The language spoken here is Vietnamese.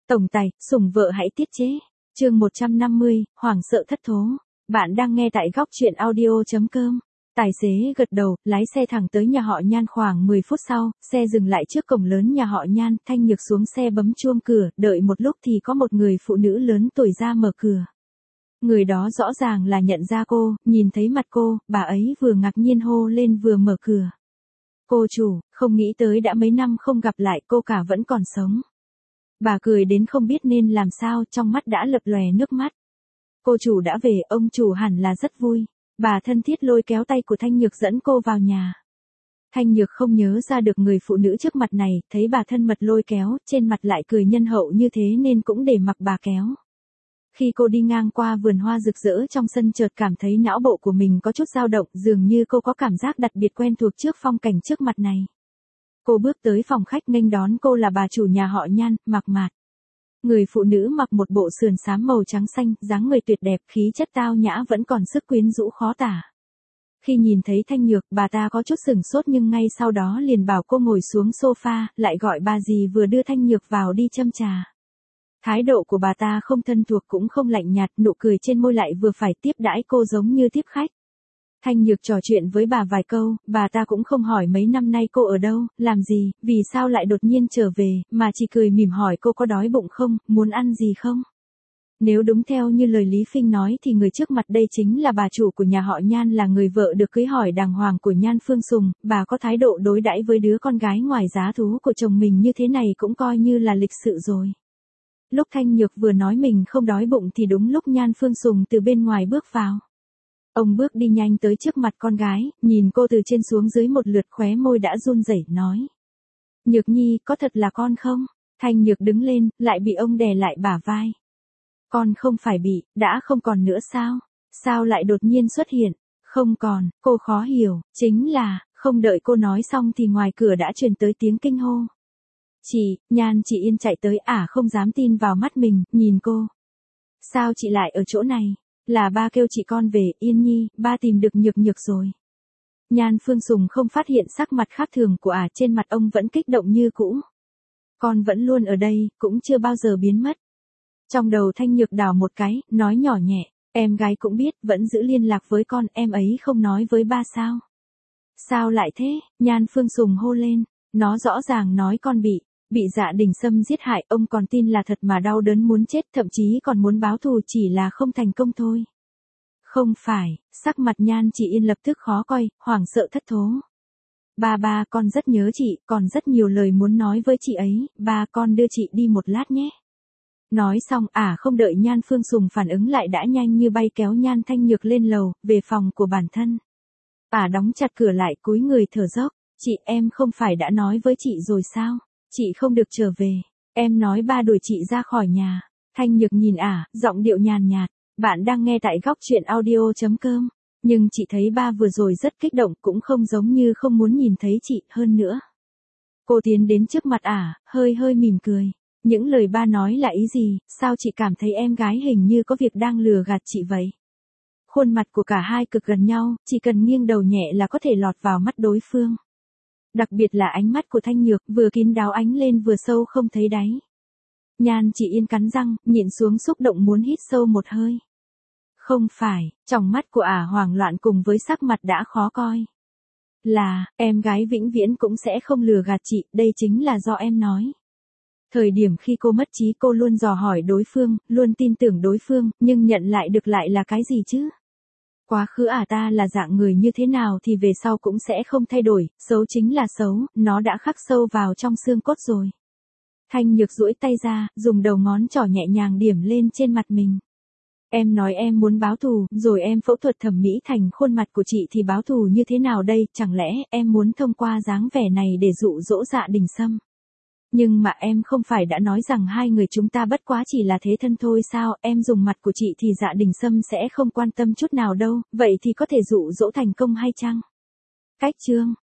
Tổng tài, sủng vợ hãy tiết chế. Chương 150, hoảng sợ thất thố. Bạn đang nghe tại góc truyện audio.com. Tài xế gật đầu, lái xe thẳng tới nhà họ Nhan. Khoảng 10 phút sau, xe dừng lại trước cổng lớn nhà họ Nhan. Thanh Nhược xuống xe bấm chuông cửa, đợi một lúc thì có một người phụ nữ lớn tuổi ra mở cửa. Người đó rõ ràng là nhận ra cô, nhìn thấy mặt cô, bà ấy vừa ngạc nhiên hô lên vừa mở cửa. Cô chủ, không nghĩ tới đã mấy năm không gặp lại, cô cả vẫn còn sống. Bà cười đến không biết nên làm sao, trong mắt đã lập lòe nước mắt. Cô chủ đã về, ông chủ hẳn là rất vui. Bà thân thiết lôi kéo tay của Thanh Nhược dẫn cô vào nhà. Thanh Nhược không nhớ ra được người phụ nữ trước mặt này, thấy bà thân mật lôi kéo, trên mặt lại cười nhân hậu như thế nên cũng để mặc bà kéo. Khi cô đi ngang qua vườn hoa rực rỡ trong sân chợt cảm thấy não bộ của mình có chút dao động, dường như cô có cảm giác đặc biệt quen thuộc trước phong cảnh trước mặt này. Cô bước tới phòng khách, nghênh đón cô là bà chủ nhà họ Nhan, Mạc Mạt. Người phụ nữ mặc một bộ sườn xám màu trắng xanh, dáng người tuyệt đẹp, khí chất tao nhã vẫn còn sức quyến rũ khó tả. Khi nhìn thấy Thanh Nhược, bà ta có chút sửng sốt nhưng ngay sau đó liền bảo cô ngồi xuống sofa, lại gọi bà dì vừa đưa Thanh Nhược vào đi châm trà. Thái độ của bà ta không thân thuộc cũng không lạnh nhạt, nụ cười trên môi lại vừa phải, tiếp đãi cô giống như tiếp khách. Thanh Nhược trò chuyện với bà vài câu, bà ta cũng không hỏi mấy năm nay cô ở đâu, làm gì, vì sao lại đột nhiên trở về, mà chỉ cười mỉm hỏi cô có đói bụng không, muốn ăn gì không. Nếu đúng theo như lời Lý Phinh nói thì người trước mặt đây chính là bà chủ của nhà họ Nhan, là người vợ được cưới hỏi đàng hoàng của Nhan Phương Sùng. Bà có thái độ đối đãi với đứa con gái ngoài giá thú của chồng mình như thế này cũng coi như là lịch sự rồi. Lúc Thanh Nhược vừa nói mình không đói bụng thì đúng lúc Nhan Phương Sùng từ bên ngoài bước vào. Ông bước đi nhanh tới trước mặt con gái, nhìn cô từ trên xuống dưới một lượt, khóe môi đã run rẩy nói. Nhược Nhi, có thật là con không? Thanh Nhược đứng lên, lại bị ông đè lại bả vai. Con không phải bị, đã không còn nữa sao? Sao lại đột nhiên xuất hiện? Không còn, cô khó hiểu, chính là, không đợi cô nói xong thì ngoài cửa đã truyền tới tiếng kinh hô. Chị, Nhan chị Yên chạy tới, không dám tin vào mắt mình, nhìn cô. Sao chị lại ở chỗ này? Là ba kêu chị con về, Yên Nhi, ba tìm được Nhược Nhược rồi. Nhan Phương Sùng không phát hiện sắc mặt khác thường của trên mặt ông vẫn kích động như cũ. Con vẫn luôn ở đây, cũng chưa bao giờ biến mất. Trong đầu Thanh Nhược đảo một cái, nói nhỏ nhẹ, em gái cũng biết, vẫn giữ liên lạc với con, em ấy không nói với ba sao? Sao lại thế? Nhan Phương Sùng hô lên, nó rõ ràng nói con bị Dạ Đình Sâm giết hại, ông còn tin là thật mà đau đớn muốn chết, thậm chí còn muốn báo thù, chỉ là không thành công thôi. Không phải, sắc mặt Nhan chị Yên lập tức khó coi, hoảng sợ thất thố. Ba, con rất nhớ chị, còn rất nhiều lời muốn nói với chị ấy, ba, con đưa chị đi một lát nhé. Nói xong, không đợi Nhan Phương Sùng phản ứng lại đã nhanh như bay kéo Nhan Thanh Nhược lên lầu, về phòng của bản thân. Đóng chặt cửa lại, cúi người thở dốc, chị, em không phải đã nói với chị rồi sao? Chị không được trở về, em nói ba đuổi chị ra khỏi nhà. Thanh Nhược nhìn giọng điệu nhàn nhạt, bạn đang nghe tại góc truyện audio.com. Nhưng chị thấy ba vừa rồi rất kích động, cũng không giống như không muốn nhìn thấy chị, hơn nữa. Cô tiến đến trước mặt hơi mỉm cười. Những lời ba nói là ý gì, sao chị cảm thấy em gái hình như có việc đang lừa gạt chị vậy? Khuôn mặt của cả hai cực gần nhau, chỉ cần nghiêng đầu nhẹ là có thể lọt vào mắt đối phương. Đặc biệt là ánh mắt của Thanh Nhược, vừa kín đáo ánh lên vừa sâu không thấy đáy. Nhan chị Yên cắn răng, nhịn xuống xúc động muốn hít sâu một hơi. Không phải, trong mắt của hoảng loạn cùng với sắc mặt đã khó coi. Là, em gái vĩnh viễn cũng sẽ không lừa gạt chị, đây chính là do em nói. Thời điểm khi cô mất trí cô luôn dò hỏi đối phương, luôn tin tưởng đối phương, nhưng nhận lại được lại là cái gì chứ? Quá khứ ta là dạng người như thế nào thì về sau cũng sẽ không thay đổi, xấu chính là xấu, nó đã khắc sâu vào trong xương cốt rồi. Thanh Nhược duỗi tay ra, dùng đầu ngón trỏ nhẹ nhàng điểm lên trên mặt mình. Em nói em muốn báo thù, rồi em phẫu thuật thẩm mỹ thành khuôn mặt của chị thì báo thù như thế nào đây, chẳng lẽ em muốn thông qua dáng vẻ này để dụ dỗ Dạ Đình Sâm? Nhưng mà em không phải đã nói rằng hai người chúng ta bất quá chỉ là thế thân thôi sao, em dùng mặt của chị thì Dạ Đình Sâm sẽ không quan tâm chút nào đâu, vậy thì có thể dụ dỗ thành công hay chăng? Cách chương